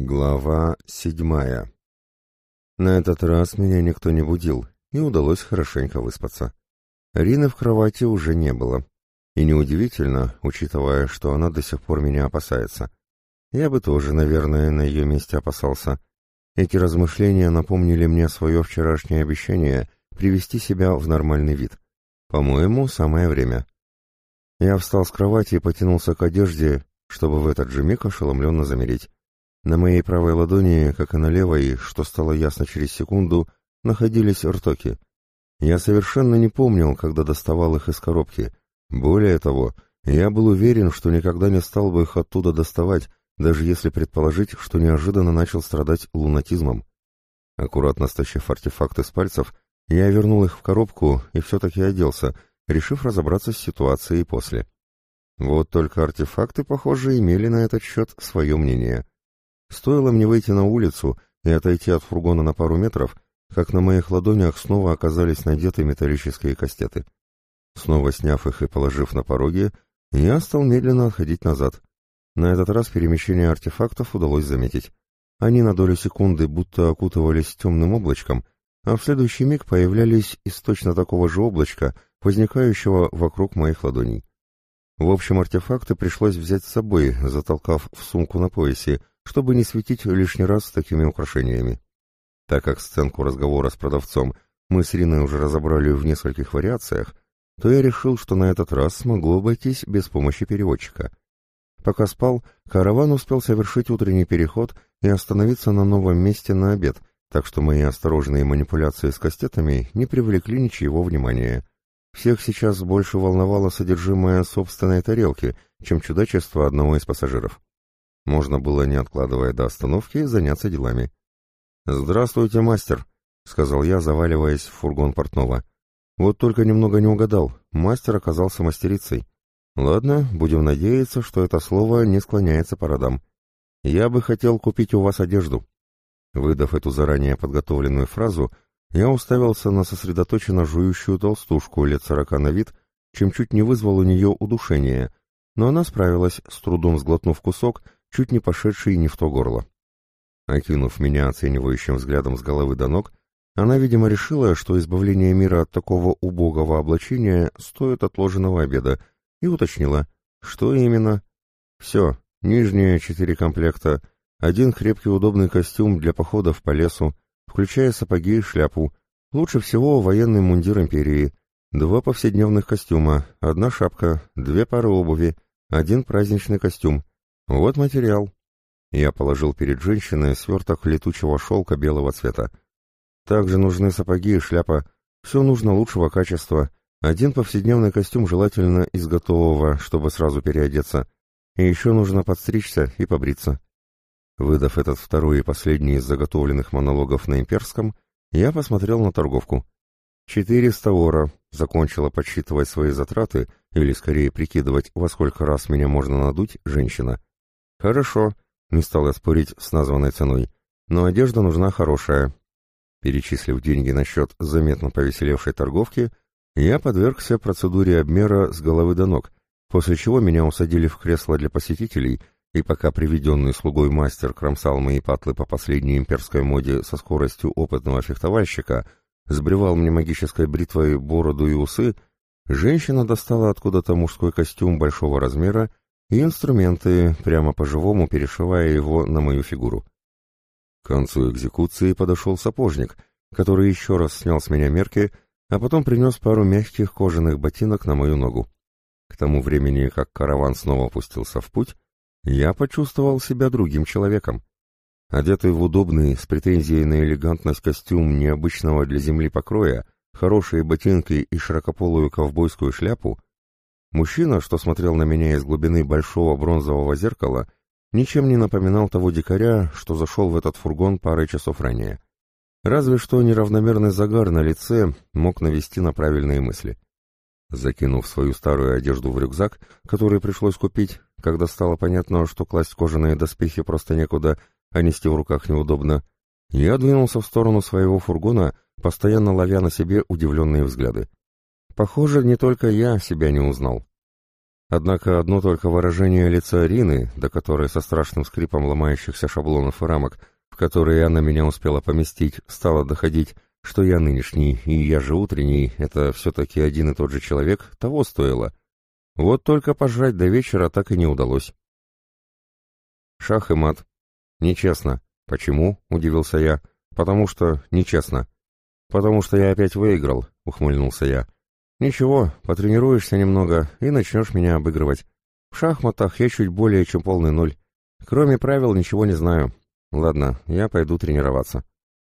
Глава 7. На этот раз меня никто не будил, и удалось хорошенько выспаться. Рины в кровати уже не было. И неудивительно, учитывая, что она до сих пор меня опасается. Я бы тоже, наверное, на ее месте опасался. Эти размышления напомнили мне свое вчерашнее обещание привести себя в нормальный вид. По-моему, самое время. Я встал с кровати и потянулся к одежде, чтобы в этот же миг ошеломленно замереть. На моей правой ладони, как и на левой, что стало ясно через секунду, находились ртоки. Я совершенно не помнил, когда доставал их из коробки. Более того, я был уверен, что никогда не стал бы их оттуда доставать, даже если предположить, что неожиданно начал страдать лунатизмом. Аккуратно стащив артефакты с пальцев, я вернул их в коробку и все-таки оделся, решив разобраться с ситуацией после. Вот только артефакты, похоже, имели на этот счет свое мнение. Стоило мне выйти на улицу и отойти от фургона на пару метров, как на моих ладонях снова оказались надеты металлические кастеты. Снова сняв их и положив на пороге, я стал медленно отходить назад. На этот раз перемещение артефактов удалось заметить. Они на долю секунды будто окутывались темным облачком, а в следующий миг появлялись из точно такого же облачка, возникающего вокруг моих ладоней. В общем, артефакты пришлось взять с собой, затолкав в сумку на поясе, чтобы не светить лишний раз с такими украшениями. Так как сценку разговора с продавцом мы с Риной уже разобрали в нескольких вариациях, то я решил, что на этот раз смогу обойтись без помощи переводчика. Пока спал, караван успел совершить утренний переход и остановиться на новом месте на обед, так что мои осторожные манипуляции с кастетами не привлекли ничьего внимания. Всех сейчас больше волновало содержимое собственной тарелки, чем чудачество одного из пассажиров. Можно было, не откладывая до остановки, заняться делами. «Здравствуйте, мастер», — сказал я, заваливаясь в фургон портного. Вот только немного не угадал, мастер оказался мастерицей. Ладно, будем надеяться, что это слово не склоняется по родам. Я бы хотел купить у вас одежду. Выдав эту заранее подготовленную фразу, я уставился на сосредоточенно жующую толстушку лет 40 на вид, чем чуть не вызвал у нее удушение, но она справилась, с трудом сглотнув кусок, чуть не пошедший не в то горло. Окинув меня оценивающим взглядом с головы до ног, она, видимо, решила, что избавление мира от такого убогого облачения стоит отложенного обеда, и уточнила, что именно. Все, нижние 4 комплекта, 1 крепкий удобный костюм для походов по лесу, включая сапоги и шляпу, лучше всего военный мундир империи, 2 повседневных костюма, 1 шапка, 2 пары обуви, 1 праздничный костюм. Вот материал. Я положил перед женщиной сверток летучего шелка белого цвета. Также нужны сапоги и шляпа. Все нужно лучшего качества. 1 повседневный костюм желательно из готового, чтобы сразу переодеться. И еще нужно подстричься и побриться. Выдав этот второй и последний из заготовленных монологов на имперском, я посмотрел на торговку. 400 ора. Закончила подсчитывать свои затраты, или скорее прикидывать, во сколько раз меня можно надуть, женщина. «Хорошо», — не стал я спорить с названной ценой, — «но одежда нужна хорошая». Перечислив деньги на счет заметно повеселевшей торговки, я подвергся процедуре обмера с головы до ног, после чего меня усадили в кресло для посетителей, и пока приведенный слугой мастер кромсал мои патлы по последней имперской моде со скоростью опытного фехтовальщика, сбривал мне магической бритвой бороду и усы, женщина достала откуда-то мужской костюм большого размера и инструменты, прямо по-живому перешивая его на мою фигуру. К концу экзекуции подошел сапожник, который еще раз снял с меня мерки, а потом принес пару мягких кожаных ботинок на мою ногу. К тому времени, как караван снова пустился в путь, я почувствовал себя другим человеком. Одетый в удобный, с претензией на элегантность костюм необычного для земли покроя, хорошие ботинки и широкополую ковбойскую шляпу, мужчина, что смотрел на меня из глубины большого бронзового зеркала, ничем не напоминал того дикаря, что зашел в этот фургон парой часов ранее. Разве что неравномерный загар на лице мог навести на правильные мысли. Закинув свою старую одежду в рюкзак, который пришлось купить, когда стало понятно, что класть кожаные доспехи просто некуда, а нести в руках неудобно, я двинулся в сторону своего фургона, постоянно ловя на себе удивленные взгляды. Похоже, не только я себя не узнал. Однако одно только выражение лица Рины, до которой со страшным скрипом ломающихся шаблонов и рамок, в которые она меня успела поместить, стало доходить, что я нынешний и я же утренний, это все-таки один и тот же человек, того стоило. Вот только пожрать до вечера так и не удалось. Шах и мат. Нечестно. Почему? Удивился я. Потому что нечестно. Потому что я опять выиграл, ухмыльнулся я. Ничего, потренируешься немного и начнешь меня обыгрывать. В шахматах я чуть более чем полный ноль. Кроме правил ничего не знаю. Ладно, я пойду тренироваться.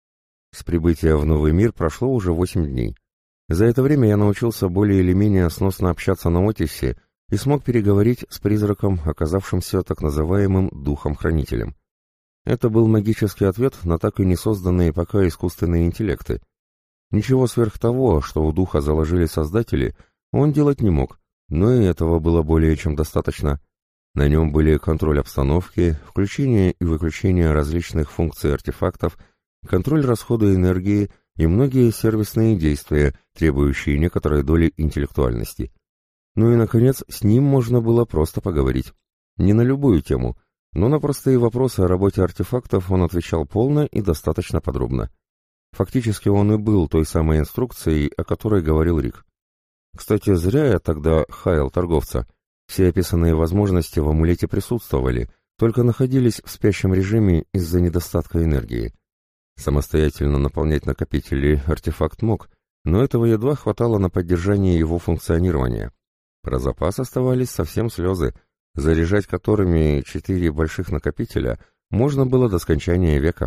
С прибытия в новый мир прошло уже 8 дней. За это время я научился более или менее сносно общаться на Отиссе и смог переговорить с призраком, оказавшимся так называемым духом-хранителем. Это был магический ответ на так и не созданные пока искусственные интеллекты. Ничего сверх того, что у духа заложили создатели, он делать не мог, но и этого было более чем достаточно. На нем были контроль обстановки, включение и выключение различных функций артефактов, контроль расхода энергии и многие сервисные действия, требующие некоторой доли интеллектуальности. Ну и, наконец, с ним можно было просто поговорить. Не на любую тему, но на простые вопросы о работе артефактов он отвечал полно и достаточно подробно. Фактически он и был той самой инструкцией, о которой говорил Рик. Кстати, зря я тогда хаял торговца. Все описанные возможности в амулете присутствовали, только находились в спящем режиме из-за недостатка энергии. Самостоятельно наполнять накопители артефакт мог, но этого едва хватало на поддержание его функционирования. Про запас оставались совсем слезы, заряжать которыми 4 больших накопителя можно было до скончания века.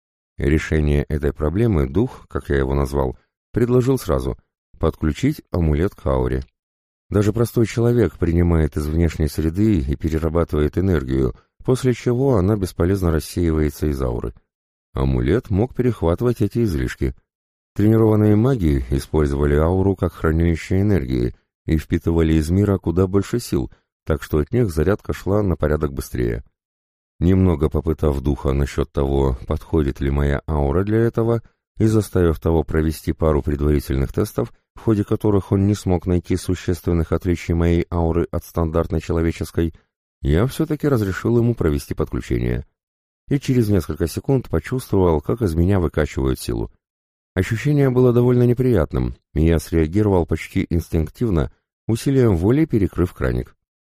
Решение этой проблемы дух, как я его назвал, предложил сразу — подключить амулет к ауре. Даже простой человек принимает из внешней среды и перерабатывает энергию, после чего она бесполезно рассеивается из ауры. Амулет мог перехватывать эти излишки. Тренированные маги использовали ауру как хранилище энергии и впитывали из мира куда больше сил, так что от них зарядка шла на порядок быстрее. Немного попытав духа насчет того, подходит ли моя аура для этого, и заставив того провести пару предварительных тестов, в ходе которых он не смог найти существенных отличий моей ауры от стандартной человеческой, я все-таки разрешил ему провести подключение. И через несколько секунд почувствовал, как из меня выкачивают силу. Ощущение было довольно неприятным, и я среагировал почти инстинктивно, усилием воли перекрыв краник.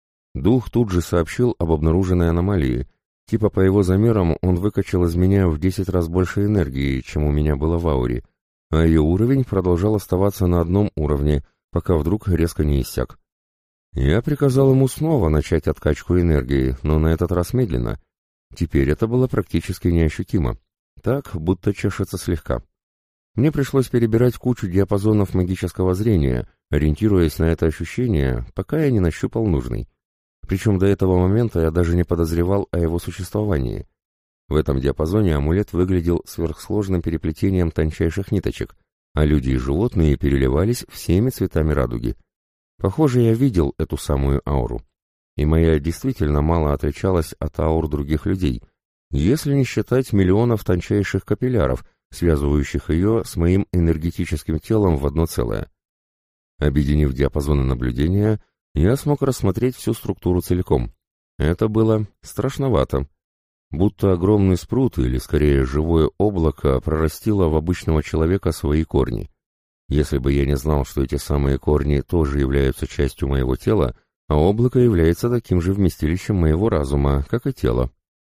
Дух тут же сообщил об обнаруженной аномалии. Типа по его замерам он выкачал из меня в 10 раз больше энергии, чем у меня было в ауре, а ее уровень продолжал оставаться на одном уровне, пока вдруг резко не иссяк. Я приказал ему снова начать откачку энергии, но на этот раз медленно. Теперь это было практически неощутимо, так, будто чешется слегка. Мне пришлось перебирать кучу диапазонов магического зрения, ориентируясь на это ощущение, пока я не нащупал нужный. Причем до этого момента я даже не подозревал о его существовании. В этом диапазоне амулет выглядел сверхсложным переплетением тончайших ниточек, а люди и животные переливались всеми цветами радуги. Похоже, я видел эту самую ауру. И моя действительно мало отличалась от аур других людей, если не считать миллионов тончайших капилляров, связывающих ее с моим энергетическим телом в одно целое. Объединив диапазоны наблюдения, я смог рассмотреть всю структуру целиком. Это было страшновато. Будто огромный спрут, или скорее живое облако, прорастило в обычного человека свои корни. Если бы я не знал, что эти самые корни тоже являются частью моего тела, а облако является таким же вместилищем моего разума, как и тело.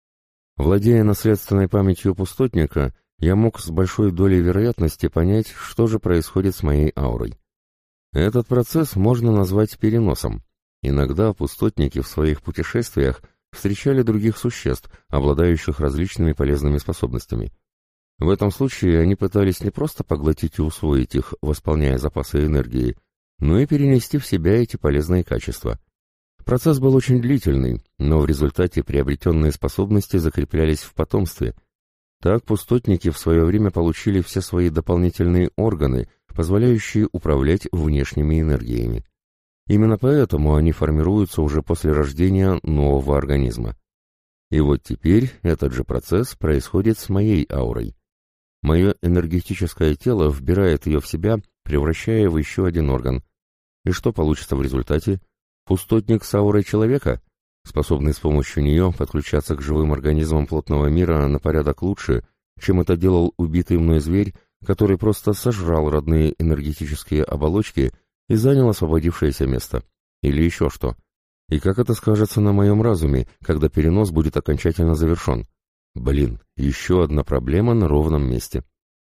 Владея наследственной памятью пустотника, я мог с большой долей вероятности понять, что же происходит с моей аурой. Этот процесс можно назвать переносом. Иногда пустотники в своих путешествиях встречали других существ, обладающих различными полезными способностями. В этом случае они пытались не просто поглотить и усвоить их, восполняя запасы энергии, но и перенести в себя эти полезные качества. Процесс был очень длительный, но в результате приобретенные способности закреплялись в потомстве. Так пустотники в свое время получили все свои дополнительные органы, позволяющие управлять внешними энергиями. Именно поэтому они формируются уже после рождения нового организма. И вот теперь этот же процесс происходит с моей аурой. Мое энергетическое тело вбирает ее в себя, превращая в еще один орган. И что получится в результате? Пустотник с аурой человека, способный с помощью нее подключаться к живым организмам плотного мира на порядок лучше, чем это делал убитый мной зверь, который просто сожрал родные энергетические оболочки и занял освободившееся место. Или еще что. И как это скажется на моем разуме, когда перенос будет окончательно завершен? Блин, еще одна проблема на ровном месте.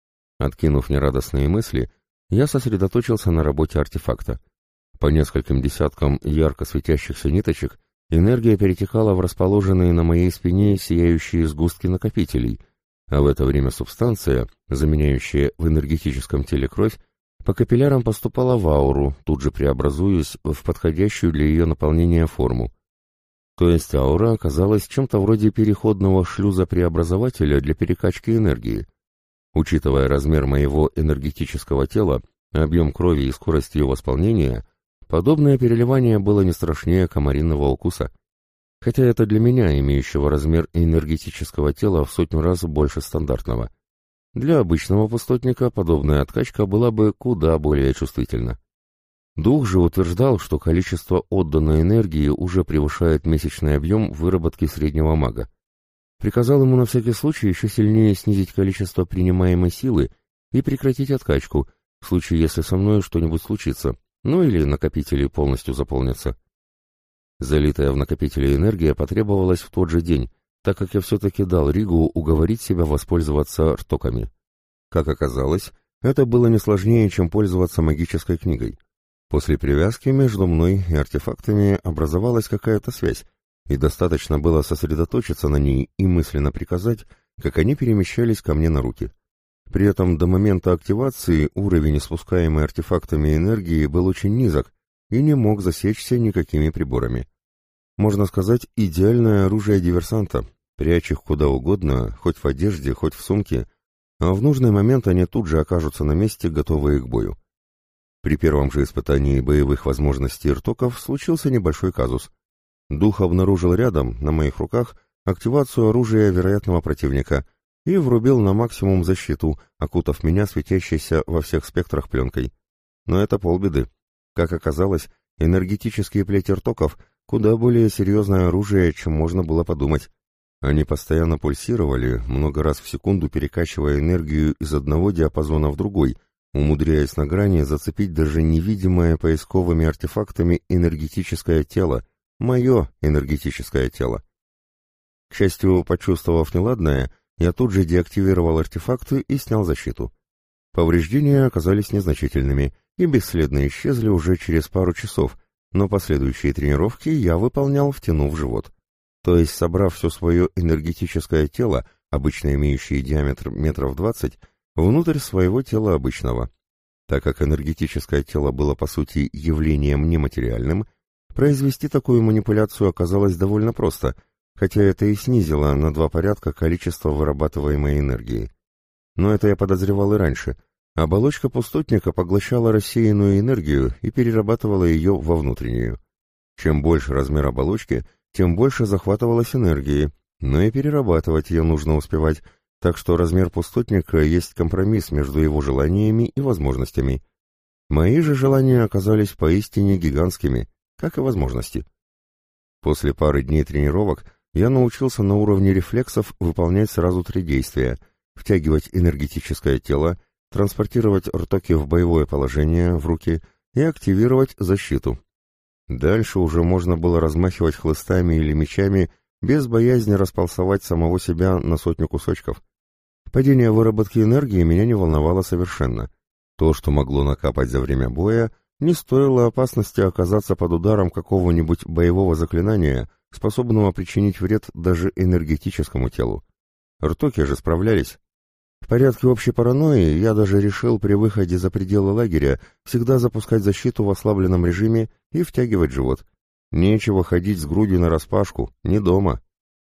Откинув нерадостные мысли, я сосредоточился на работе артефакта. По нескольким десяткам ярко светящихся ниточек энергия перетекала в расположенные на моей спине сияющие сгустки накопителей, а в это время субстанция, заменяющая в энергетическом теле кровь, по капиллярам поступала в ауру, тут же преобразуясь в подходящую для ее наполнения форму. То есть аура оказалась чем-то вроде переходного шлюза-преобразователя для перекачки энергии. Учитывая размер моего энергетического тела, объем крови и скорость ее восполнения, подобное переливание было не страшнее комариного укуса. Хотя это для меня, имеющего размер энергетического тела в 100 раз больше стандартного. Для обычного пустотника подобная откачка была бы куда более чувствительна. Дух же утверждал, что количество отданной энергии уже превышает месячный объем выработки среднего мага. Приказал ему на всякий случай еще сильнее снизить количество принимаемой силы и прекратить откачку, в случае если со мной что-нибудь случится, ну или накопители полностью заполнятся. Залитая в накопители энергия потребовалась в тот же день, так как я все-таки дал Ригу уговорить себя воспользоваться ртоками. Как оказалось, это было не сложнее, чем пользоваться магической книгой. После привязки между мной и артефактами образовалась какая-то связь, и достаточно было сосредоточиться на ней и мысленно приказать, как они перемещались ко мне на руки. При этом до момента активации уровень испускаемой артефактами энергии был очень низок и не мог засечься никакими приборами. Можно сказать, идеальное оружие диверсанта, прячь их куда угодно, хоть в одежде, хоть в сумке, а в нужный момент они тут же окажутся на месте, готовые к бою. При первом же испытании боевых возможностей ртоков случился небольшой казус. Дух обнаружил рядом, на моих руках, активацию оружия вероятного противника и врубил на максимум защиту, окутав меня светящейся во всех спектрах пленкой. Но это полбеды. Как оказалось, энергетические плети ртоков куда более серьезное оружие, чем можно было подумать. Они постоянно пульсировали, много раз в секунду перекачивая энергию из одного диапазона в другой, умудряясь на грани зацепить даже невидимое поисковыми артефактами энергетическое тело, мое энергетическое тело. К счастью, почувствовав неладное, я тут же деактивировал артефакты и снял защиту. Повреждения оказались незначительными и бесследно исчезли уже через пару часов, но последующие тренировки я выполнял, втянув живот. То есть, собрав все свое энергетическое тело, обычно имеющее диаметр метров 20, внутрь своего тела обычного. Так как энергетическое тело было по сути явлением нематериальным, произвести такую манипуляцию оказалось довольно просто, хотя это и снизило на 2 порядка количество вырабатываемой энергии. Но это я подозревал и раньше. Оболочка пустотника поглощала рассеянную энергию и перерабатывала ее во внутреннюю. Чем больше размер оболочки, тем больше захватывалось энергии, но и перерабатывать ее нужно успевать, так что размер пустотника есть компромисс между его желаниями и возможностями. Мои же желания оказались поистине гигантскими, как и возможности. После пары дней тренировок я научился на уровне рефлексов выполнять сразу 3 действия: втягивать энергетическое тело, транспортировать ртоки в боевое положение, в руки, и активировать защиту. Дальше уже можно было размахивать хлыстами или мечами без боязни располосовать самого себя на 100 кусочков. Падение выработки энергии меня не волновало совершенно. То, что могло накапать за время боя, не стоило опасности оказаться под ударом какого-нибудь боевого заклинания, способного причинить вред даже энергетическому телу. Ртоки же справлялись. В порядке общей паранойи я даже решил при выходе за пределы лагеря всегда запускать защиту в ослабленном режиме и втягивать живот. Нечего ходить с грудью нараспашку, не дома.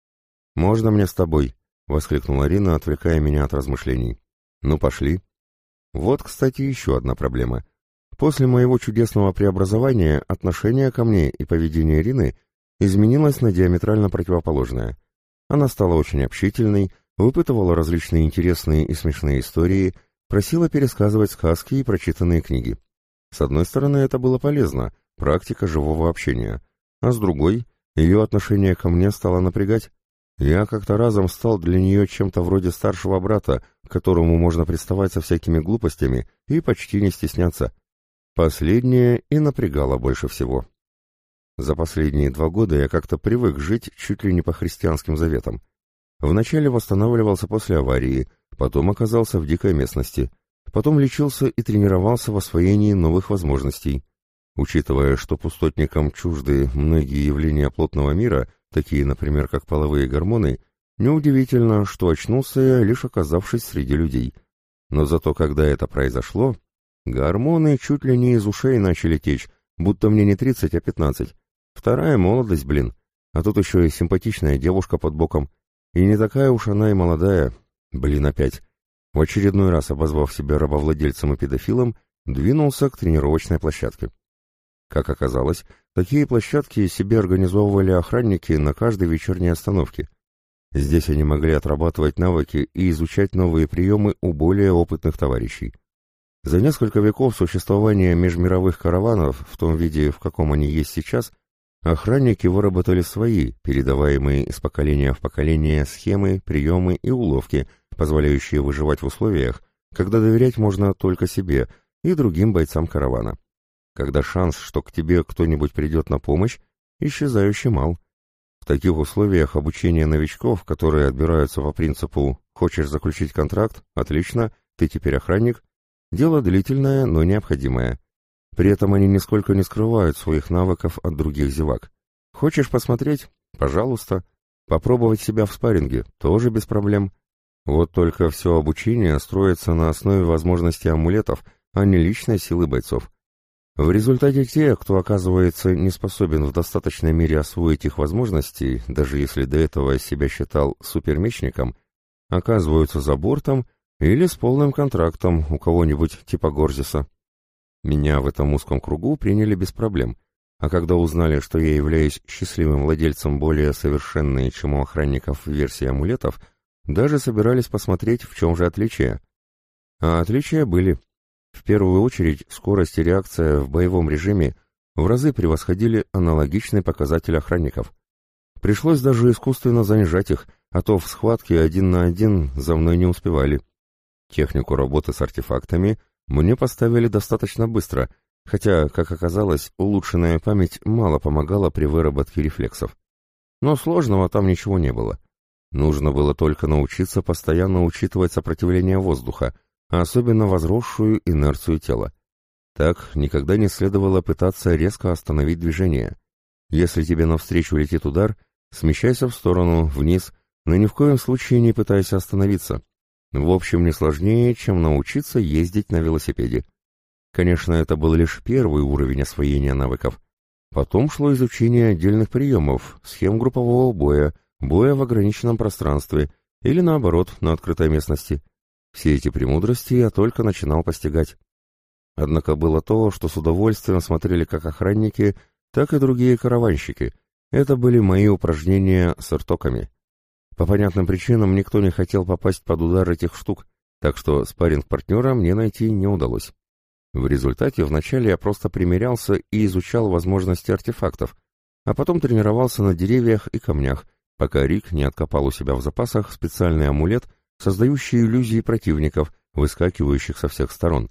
«Можно мне с тобой?» — воскликнула Рина, отвлекая меня от размышлений. «Ну, пошли». Вот, кстати, еще одна проблема. После моего чудесного преобразования отношение ко мне и поведение Рины изменилось на диаметрально противоположное. Она стала очень общительной, выпытывала различные интересные и смешные истории, просила пересказывать сказки и прочитанные книги. С одной стороны, это было полезно, практика живого общения, а с другой, ее отношение ко мне стало напрягать. Я как-то разом стал для нее чем-то вроде старшего брата, к которому можно приставать со всякими глупостями и почти не стесняться. Последнее и напрягало больше всего. За последние 2 года я как-то привык жить чуть ли не по христианским заветам. Вначале восстанавливался после аварии, потом оказался в дикой местности, потом лечился и тренировался в освоении новых возможностей. Учитывая, что пустотникам чужды многие явления плотного мира, такие, например, как половые гормоны, неудивительно, что очнулся я, лишь оказавшись среди людей. Но зато когда это произошло, гормоны чуть ли не из ушей начали течь, будто мне не 30, а 15. Вторая молодость, блин. А тут еще и симпатичная девушка под боком. И не такая уж она и молодая. Блин, опять. В очередной раз, обозвав себя рабовладельцем и педофилом, двинулся к тренировочной площадке. Как оказалось, такие площадки себе организовывали охранники на каждой вечерней остановке. Здесь они могли отрабатывать навыки и изучать новые приемы у более опытных товарищей. За несколько веков существования межмировых караванов, в том виде, в каком они есть сейчас, охранники выработали свои, передаваемые из поколения в поколение, схемы, приемы и уловки, позволяющие выживать в условиях, когда доверять можно только себе и другим бойцам каравана. Когда шанс, что к тебе кто-нибудь придет на помощь, исчезающе мал. В таких условиях обучение новичков, которые отбираются по принципу «хочешь заключить контракт? Отлично, ты теперь охранник», дело длительное, но необходимое. При этом они нисколько не скрывают своих навыков от других зевак. Хочешь посмотреть? Пожалуйста. Попробовать себя в спарринге? Тоже без проблем. Вот только все обучение строится на основе возможностей амулетов, а не личной силы бойцов. В результате те, кто оказывается не способен в достаточной мере освоить их возможности, даже если до этого себя считал супермечником, оказываются за бортом или с полным контрактом у кого-нибудь типа Горзиса. Меня в этом узком кругу приняли без проблем, а когда узнали, что я являюсь счастливым владельцем более совершенной, чем у охранников версии амулетов, даже собирались посмотреть, в чем же отличие. А отличия были. В первую очередь, скорость и реакция в боевом режиме в разы превосходили аналогичный показатель охранников. Пришлось даже искусственно занижать их, а то в схватке 1 на 1 за мной не успевали. Технику работы с артефактами мне поставили достаточно быстро, хотя, как оказалось, улучшенная память мало помогала при выработке рефлексов. Но сложного там ничего не было. Нужно было только научиться постоянно учитывать сопротивление воздуха, а особенно возросшую инерцию тела. Так никогда не следовало пытаться резко остановить движение. Если тебе навстречу летит удар, смещайся в сторону, вниз, но ни в коем случае не пытайся остановиться. В общем, не сложнее, чем научиться ездить на велосипеде. Конечно, это был лишь первый уровень освоения навыков. Потом шло изучение отдельных приемов, схем группового боя, боя в ограниченном пространстве или, наоборот, на открытой местности. Все эти премудрости я только начинал постигать. Однако было то, что с удовольствием смотрели как охранники, так и другие караванщики. Это были мои упражнения с иртоками. По понятным причинам никто не хотел попасть под удар этих штук, так что спарринг-партнера мне найти не удалось. В результате вначале я просто примерялся и изучал возможности артефактов, а потом тренировался на деревьях и камнях, пока Рик не откопал у себя в запасах специальный амулет, создающий иллюзии противников, выскакивающих со всех сторон.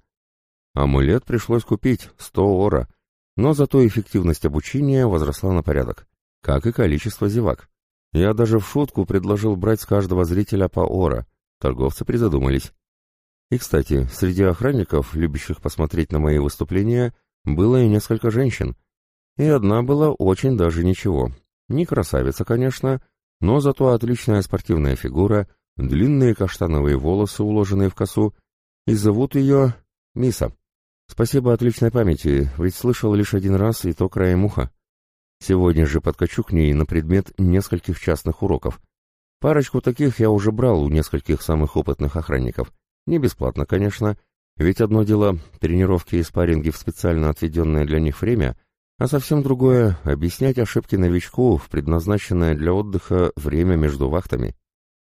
Амулет пришлось купить, 100 ора, но зато эффективность обучения возросла на порядок, как и количество зевак. Я даже в шутку предложил брать с каждого зрителя по ора, торговцы призадумались. И, кстати, среди охранников, любящих посмотреть на мои выступления, было и несколько женщин. И одна была очень даже ничего. Не красавица, конечно, но зато отличная спортивная фигура, длинные каштановые волосы, уложенные в косу, и зовут ее Миса. Спасибо отличной памяти, ведь слышал лишь 1 раз, и то краем уха. Сегодня же подкачу к ней на предмет нескольких частных уроков. Парочку таких я уже брал у нескольких самых опытных охранников. Не бесплатно, конечно, ведь одно дело тренировки и спарринги в специально отведенное для них время, а совсем другое — объяснять ошибки новичку в предназначенное для отдыха время между вахтами.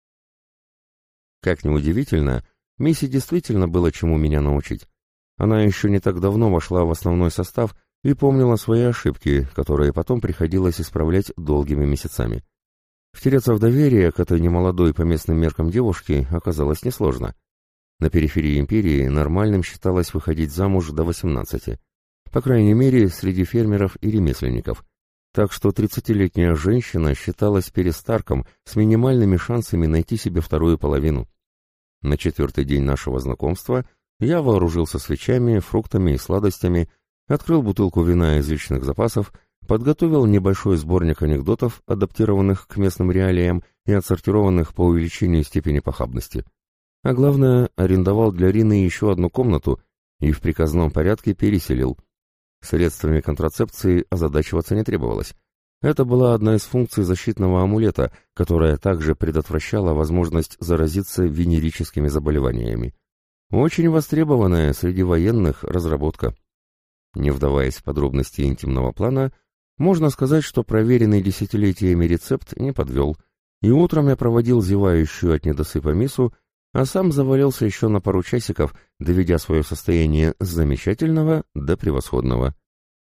Как ни удивительно, Миссе действительно было чему меня научить. Она еще не так давно вошла в основной состав и помнила свои ошибки, которые потом приходилось исправлять долгими месяцами. Втереться в доверие к этой немолодой по местным меркам девушке оказалось несложно. На периферии империи нормальным считалось выходить замуж до 18, по крайней мере, среди фермеров и ремесленников. Так что 30-летняя женщина считалась перестарком с минимальными шансами найти себе вторую половину. На 4-й день нашего знакомства я вооружился свечами, фруктами и сладостями, открыл бутылку вина из личных запасов, подготовил небольшой сборник анекдотов, адаптированных к местным реалиям и отсортированных по увеличению степени похабности. А главное, арендовал для Рины еще одну комнату и в приказном порядке переселил. Средствами контрацепции озадачиваться не требовалось. Это была одна из функций защитного амулета, которая также предотвращала возможность заразиться венерическими заболеваниями. Очень востребованная среди военных разработка. Не вдаваясь в подробности интимного плана, можно сказать, что проверенный десятилетиями рецепт не подвел, и утром я проводил зевающую от недосыпа Мису, а сам завалился еще на пару часиков, доведя свое состояние с замечательного до превосходного.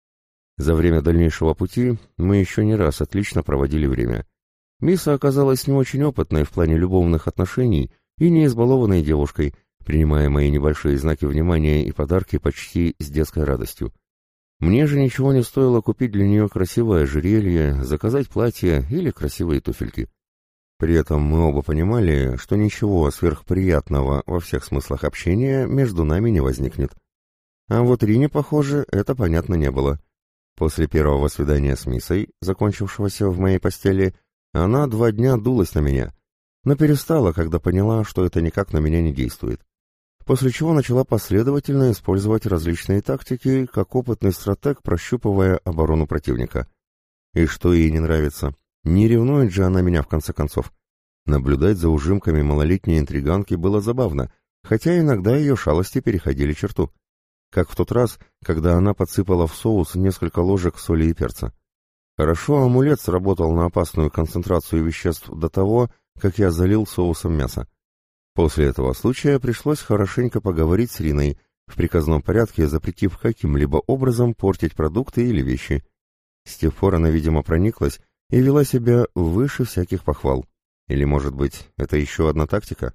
За время дальнейшего пути мы еще не раз отлично проводили время. Миса оказалась не очень опытной в плане любовных отношений и не избалованной девушкой, принимая мои небольшие знаки внимания и подарки почти с детской радостью. Мне же ничего не стоило купить для нее красивое ожерелье, заказать платье или красивые туфельки. При этом мы оба понимали, что ничего сверхприятного во всех смыслах общения между нами не возникнет. А вот Рине, похоже, это понятно не было. После первого свидания с Мисой, закончившегося в моей постели, она 2 дня дулась на меня, но перестала, когда поняла, что это никак на меня не действует. После чего начала последовательно использовать различные тактики, как опытный стратег, прощупывая оборону противника. И что ей не нравится? Не ревнует же она меня в конце концов. Наблюдать за ужимками малолетней интриганки было забавно, хотя иногда ее шалости переходили черту. Как в тот раз, когда она подсыпала в соус несколько ложек соли и перца. Хорошо амулет сработал на опасную концентрацию веществ до того, как я залил соусом мясо. После этого случая пришлось хорошенько поговорить с Риной, в приказном порядке запретив каким-либо образом портить продукты или вещи. С тех пор она, видимо, прониклась и вела себя выше всяких похвал. Или, может быть, это еще одна тактика?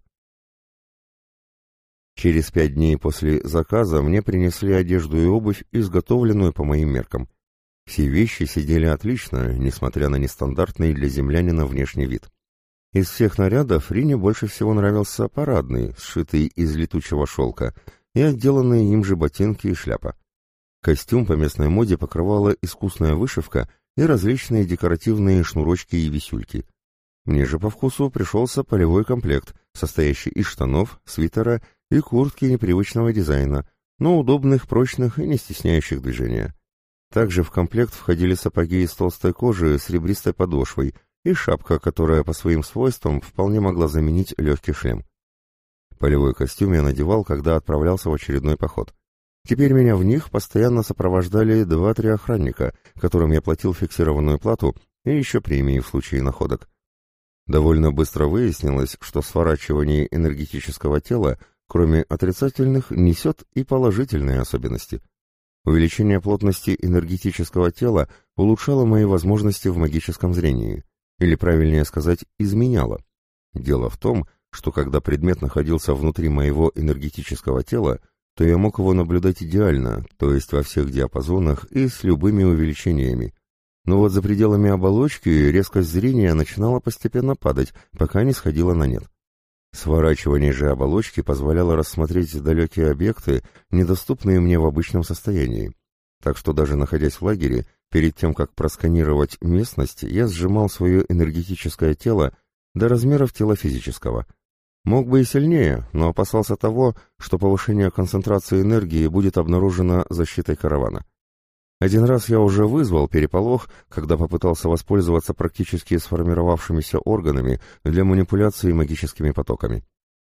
Через 5 дней после заказа мне принесли одежду и обувь, изготовленную по моим меркам. Все вещи сидели отлично, несмотря на нестандартный для землянина внешний вид. Из всех нарядов Рине больше всего нравился парадный, сшитый из летучего шелка, и отделанные им же ботинки и шляпа. Костюм по местной моде покрывала искусная вышивка и различные декоративные шнурочки и висюльки. Мне же по вкусу пришелся полевой комплект, состоящий из штанов, свитера и куртки непривычного дизайна, но удобных, прочных и не стесняющих движения. Также в комплект входили сапоги из толстой кожи с ребристой подошвой и шапка, которая по своим свойствам вполне могла заменить легкий шлем. Полевой костюм я надевал, когда отправлялся в очередной поход. Теперь меня в них постоянно сопровождали 2-3 охранника, которым я платил фиксированную плату и еще премии в случае находок. Довольно быстро выяснилось, что сворачивание энергетического тела, кроме отрицательных, несет и положительные особенности. Увеличение плотности энергетического тела улучшало мои возможности в магическом зрении, или, правильнее сказать, изменяло. Дело в том, что когда предмет находился внутри моего энергетического тела, то я мог его наблюдать идеально, то есть во всех диапазонах и с любыми увеличениями. Но вот за пределами оболочки резкость зрения начинала постепенно падать, пока не сходила на нет. Сворачивание же оболочки позволяло рассмотреть далекие объекты, недоступные мне в обычном состоянии. Так что даже находясь в лагере, перед тем, как просканировать местность, я сжимал свое энергетическое тело до размеров тела физического. Мог бы и сильнее, но опасался того, что повышение концентрации энергии будет обнаружено защитой каравана. Один раз я уже вызвал переполох, когда попытался воспользоваться практически сформировавшимися органами для манипуляции магическими потоками.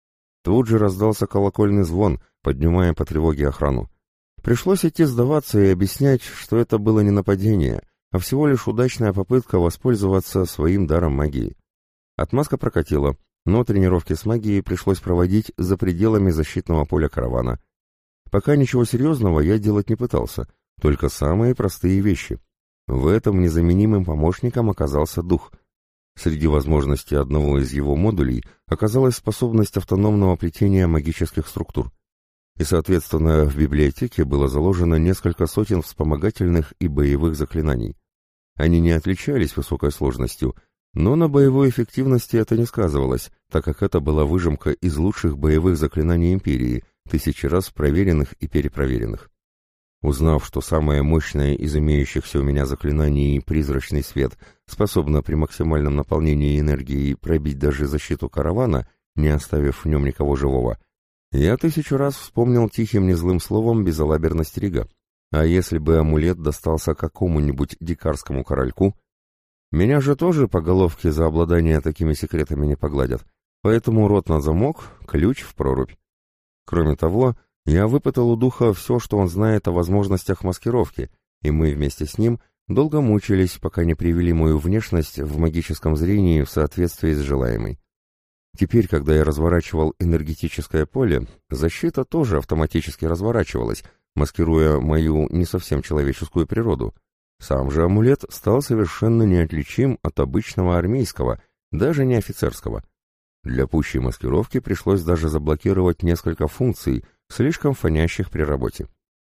Тут же раздался колокольный звон, поднимая по тревоге охрану. Пришлось идти сдаваться и объяснять, что это было не нападение, а всего лишь удачная попытка воспользоваться своим даром магии. Отмазка прокатила, но тренировки с магией пришлось проводить за пределами защитного поля каравана. Пока ничего серьезного я делать не пытался, только самые простые вещи. В этом незаменимым помощником оказался дух. Среди возможностей одного из его модулей оказалась способность автономного плетения магических структур. И, соответственно, в библиотеке было заложено несколько сотен вспомогательных и боевых заклинаний. Они не отличались высокой сложностью, но на боевой эффективности это не сказывалось, так как это была выжимка из лучших боевых заклинаний Империи, тысячи раз проверенных и перепроверенных. Узнав, что самое мощное из имеющихся у меня заклинаний «Призрачный свет» способно при максимальном наполнении энергии пробить даже защиту каравана, не оставив в нем никого живого, я 1000 раз вспомнил тихим незлым словом безалаберность Рига. А если бы амулет достался какому-нибудь дикарскому корольку? Меня же тоже по головке за обладание такими секретами не погладят, поэтому рот на замок, ключ в прорубь. Кроме того, я выпытал у духа все, что он знает о возможностях маскировки, и мы вместе с ним долго мучились, пока не привели мою внешность в магическом зрении в соответствии с желаемой. Теперь, когда я разворачивал энергетическое поле, защита тоже автоматически разворачивалась, маскируя мою не совсем человеческую природу. Сам же амулет стал совершенно неотличим от обычного армейского, даже не офицерского. Для пущей маскировки пришлось даже заблокировать несколько функций, слишком фонящих при работе.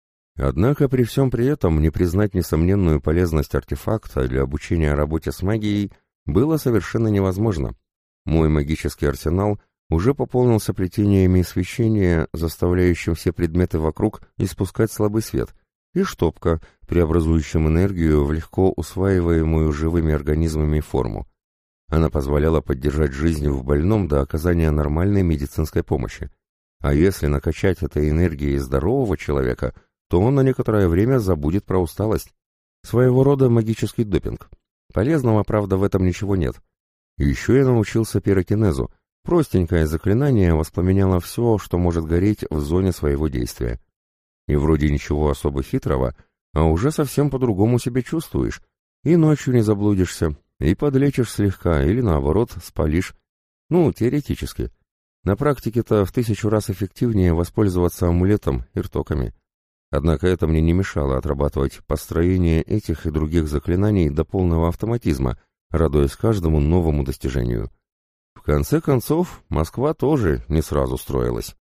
Однако при всем при этом не признать несомненную полезность артефакта для обучения работе с магией было совершенно невозможно. Мой магический арсенал уже пополнился плетениями освещения, заставляющим все предметы вокруг испускать слабый свет, и штопка, преобразующим энергию в легко усваиваемую живыми организмами форму. Она позволяла поддержать жизнь в больном до оказания нормальной медицинской помощи. А если накачать этой энергией здорового человека, то он на некоторое время забудет про усталость. Своего рода магический допинг. Полезного, правда, в этом ничего нет. Еще я научился пирокинезу. Простенькое заклинание воспламеняло все, что может гореть в зоне своего действия. И вроде ничего особо хитрого, а уже совсем по-другому себя чувствуешь. И ночью не заблудишься, и подлечишь слегка, или наоборот, спалишь. Ну, теоретически. На практике-то в 1000 раз эффективнее воспользоваться амулетом и ртоками. Однако это мне не мешало отрабатывать построение этих и других заклинаний до полного автоматизма, радуясь каждому новому достижению. В конце концов, Москва тоже не сразу строилась.